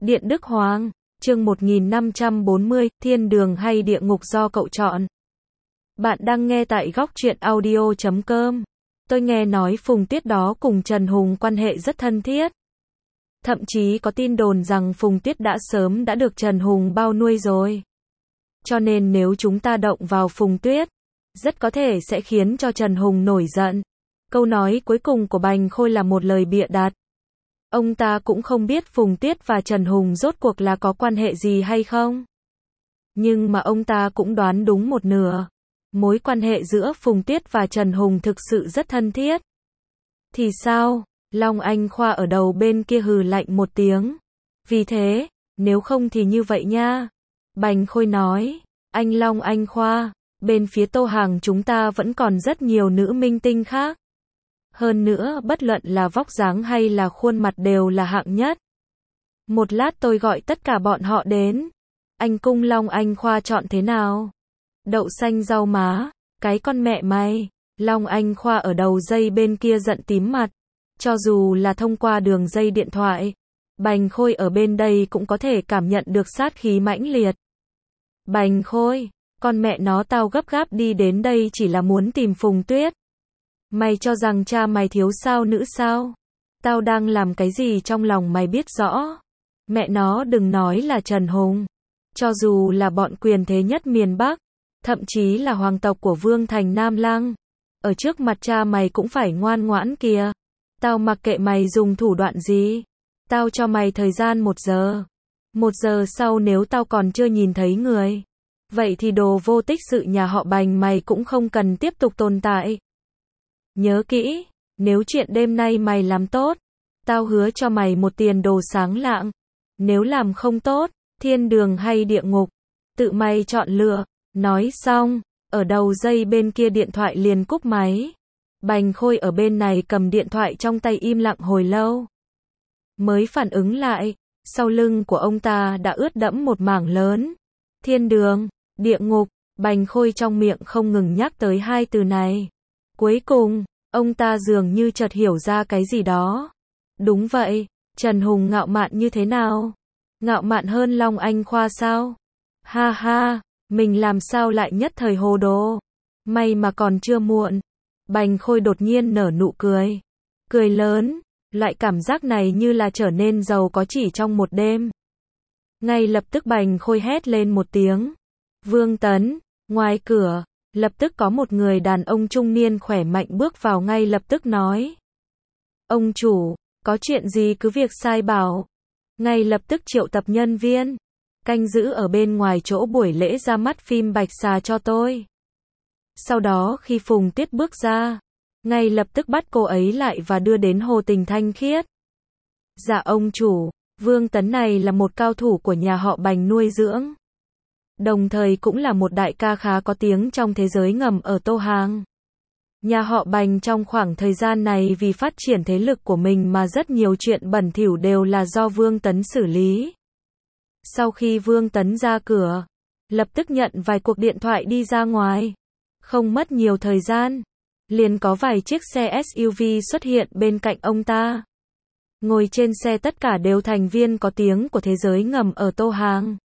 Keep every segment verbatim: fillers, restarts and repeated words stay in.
Điện Đức Hoàng, chương một nghìn năm trăm bốn mươi, thiên đường hay địa ngục do cậu chọn. Bạn đang nghe tại góc truyện audio chấm com. Tôi nghe nói Phùng Tuyết đó cùng Trần Hùng quan hệ rất thân thiết. Thậm chí có tin đồn rằng Phùng Tuyết đã sớm đã được Trần Hùng bao nuôi rồi. Cho nên nếu chúng ta động vào Phùng Tuyết, rất có thể sẽ khiến cho Trần Hùng nổi giận. Câu nói cuối cùng của Bành Khôi là một lời bịa đặt. Ông ta cũng không biết Phùng Tuyết và Trần Hùng rốt cuộc là có quan hệ gì hay không. Nhưng mà ông ta cũng đoán đúng một nửa. Mối quan hệ giữa Phùng Tuyết và Trần Hùng thực sự rất thân thiết. Thì sao? Long Anh Khoa ở đầu bên kia hừ lạnh một tiếng. Vì thế, nếu không thì như vậy nha. Bành Khôi nói, anh Long Anh Khoa, bên phía Tô Hàng chúng ta vẫn còn rất nhiều nữ minh tinh khác. Hơn nữa, bất luận là vóc dáng hay là khuôn mặt đều là hạng nhất. Một lát tôi gọi tất cả bọn họ đến. Anh cung Long Anh Khoa chọn thế nào? Đậu xanh rau má, cái con mẹ mày. Long Anh Khoa ở đầu dây bên kia giận tím mặt. Cho dù là thông qua đường dây điện thoại, Bành Khôi ở bên đây cũng có thể cảm nhận được sát khí mãnh liệt. Bành Khôi, con mẹ nó tao gấp gáp đi đến đây chỉ là muốn tìm Phùng Tuyết. Mày cho rằng cha mày thiếu sao nữ sao? Tao đang làm cái gì trong lòng mày biết rõ. Mẹ nó đừng nói là Trần Hùng. Cho dù là bọn quyền thế nhất miền Bắc, thậm chí là hoàng tộc của Vương Thành Nam Lăng, ở trước mặt cha mày cũng phải ngoan ngoãn kìa. Tao mặc kệ mày dùng thủ đoạn gì. Tao cho mày thời gian một giờ. Một giờ sau nếu tao còn chưa nhìn thấy người, vậy thì đồ vô tích sự nhà họ Bành mày cũng không cần tiếp tục tồn tại. Nhớ kỹ, nếu chuyện đêm nay mày làm tốt, tao hứa cho mày một tiền đồ sáng lạng. Nếu làm không tốt, thiên đường hay địa ngục, tự mày chọn lựa. Nói xong, ở đầu dây bên kia điện thoại liền cúp máy. Bành Khôi ở bên này cầm điện thoại trong tay im lặng hồi lâu. Mới phản ứng lại, sau lưng của ông ta đã ướt đẫm một mảng lớn. Thiên đường, địa ngục, Bành Khôi trong miệng không ngừng nhắc tới hai từ này. Cuối cùng, ông ta dường như chợt hiểu ra cái gì đó. Đúng vậy, Trần Hùng ngạo mạn như thế nào? Ngạo mạn hơn Long Anh Khoa sao? Ha ha, mình làm sao lại nhất thời hồ đồ? May mà còn chưa muộn. Bành Khôi đột nhiên nở nụ cười. Cười lớn, loại cảm giác này như là trở nên giàu có chỉ trong một đêm. Ngay lập tức Bành Khôi hét lên một tiếng. Vương Tấn, ngoài cửa, lập tức có một người đàn ông trung niên khỏe mạnh bước vào ngay lập tức nói. Ông chủ, có chuyện gì cứ việc sai bảo. Ngay lập tức triệu tập nhân viên, canh giữ ở bên ngoài chỗ buổi lễ ra mắt phim Bạch Xà cho tôi. Sau đó khi Phùng Tuyết bước ra, ngay lập tức bắt cô ấy lại và đưa đến Hồ Tình Thanh Khiết. Dạ ông chủ, Vương Tấn này là một cao thủ của nhà họ Bành nuôi dưỡng. Đồng thời cũng là một đại ca khá có tiếng trong thế giới ngầm ở Tô Hàng. Nhà họ Bành trong khoảng thời gian này vì phát triển thế lực của mình mà rất nhiều chuyện bẩn thỉu đều là do Vương Tấn xử lý. Sau khi Vương Tấn ra cửa, lập tức nhận vài cuộc điện thoại đi ra ngoài. Không mất nhiều thời gian, liền có vài chiếc xe ét u vê xuất hiện bên cạnh ông ta. Ngồi trên xe tất cả đều thành viên có tiếng của thế giới ngầm ở Tô Hàng.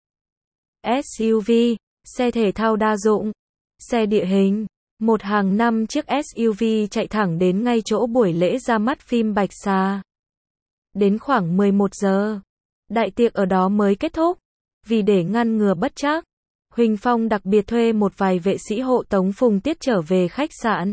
ét u vê, xe thể thao đa dụng, xe địa hình. Một hàng năm chiếc ét u vê chạy thẳng đến ngay chỗ buổi lễ ra mắt phim Bạch Xà. Đến khoảng mười một giờ, đại tiệc ở đó mới kết thúc. Vì để ngăn ngừa bất trắc, Huỳnh Phong đặc biệt thuê một vài vệ sĩ hộ tống Phùng Tuyết trở về khách sạn.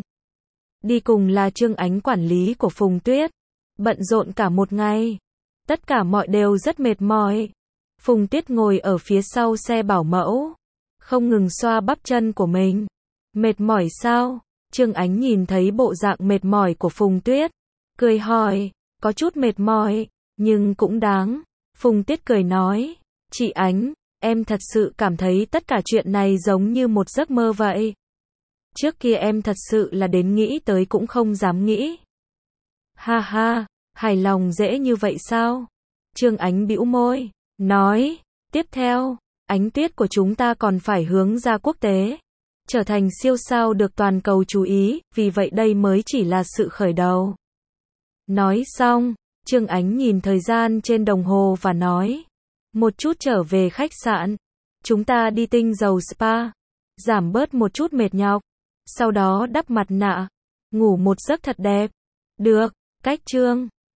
Đi cùng là Trương Ánh quản lý của Phùng Tuyết. Bận rộn cả một ngày. Tất cả mọi đều rất mệt mỏi. Phùng Tuyết ngồi ở phía sau xe bảo mẫu, không ngừng xoa bắp chân của mình. Mệt mỏi sao? Trương Ánh nhìn thấy bộ dạng mệt mỏi của Phùng Tuyết, cười hỏi, có chút mệt mỏi, nhưng cũng đáng. Phùng Tuyết cười nói, chị Ánh, em thật sự cảm thấy tất cả chuyện này giống như một giấc mơ vậy. Trước kia em thật sự là đến nghĩ tới cũng không dám nghĩ. Ha ha, hài lòng dễ như vậy sao? Trương Ánh bĩu môi, nói, tiếp theo, Ánh Tuyết của chúng ta còn phải hướng ra quốc tế, trở thành siêu sao được toàn cầu chú ý, vì vậy đây mới chỉ là sự khởi đầu. Nói xong, Trương Ánh nhìn thời gian trên đồng hồ và nói, Một chút trở về khách sạn. Chúng ta đi tinh dầu spa. Giảm bớt một chút mệt nhọc. Sau đó đắp mặt nạ. Ngủ một giấc thật đẹp. Được. Cách chương.